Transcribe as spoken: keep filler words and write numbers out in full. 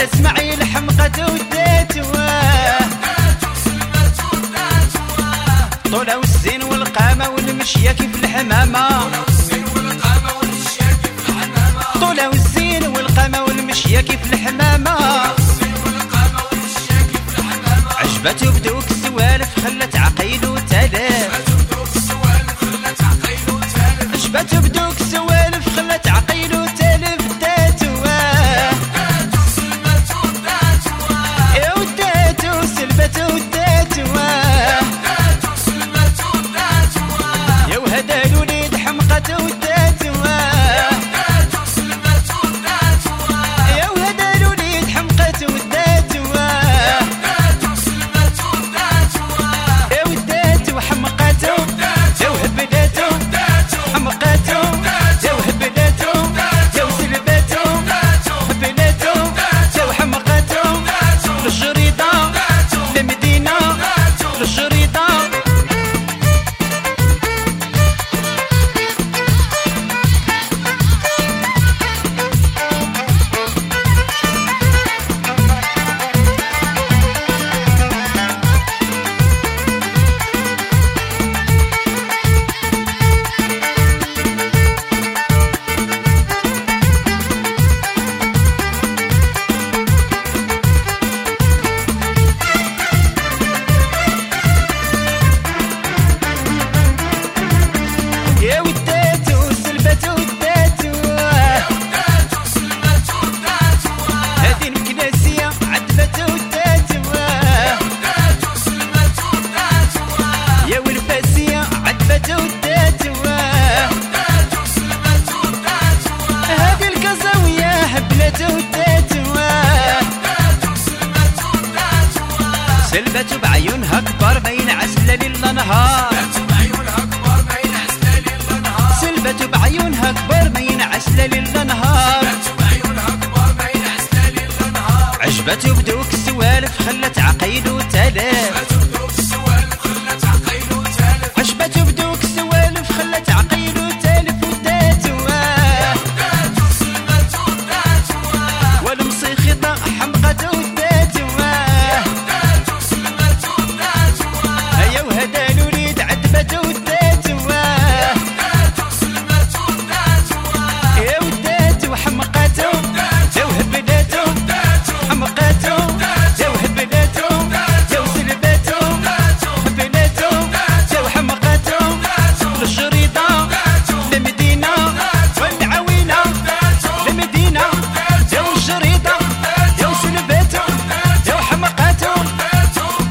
اسماعيل حمقت وداتواه طولة والزين والقامة والمشية كيف الحمامة طولة والزين والقامة والمشية كيف الحمامة عجبته بدوك السوالف خلت عقيلو تلاف عجبته بدوك السوالف خلت عقيلو تلاف داتواه يا وداتو سلبته وداتواه يا وهذا الوليد حمقته وداتواه يا وهذا الوليد حمقته وداتواه يا وداتو حمقته يا وهبلته حمقته يا وهبلته يا وسلبته هبلته يا وحمقته للشريطة للمدينة للشريطة يا وداتو سلبته وداتواه هذه المكناسية عذبته وداتواه يا والفاسية عذبته وداتواه هذه الكزاوية هبلته وداتواه سلبته بعيونها كبار بين عسلة ليل نهار سلبته بعيونها كبر بين عسلة ليل نهار عجبته بدوك السوالف خلت عقيلو تلاف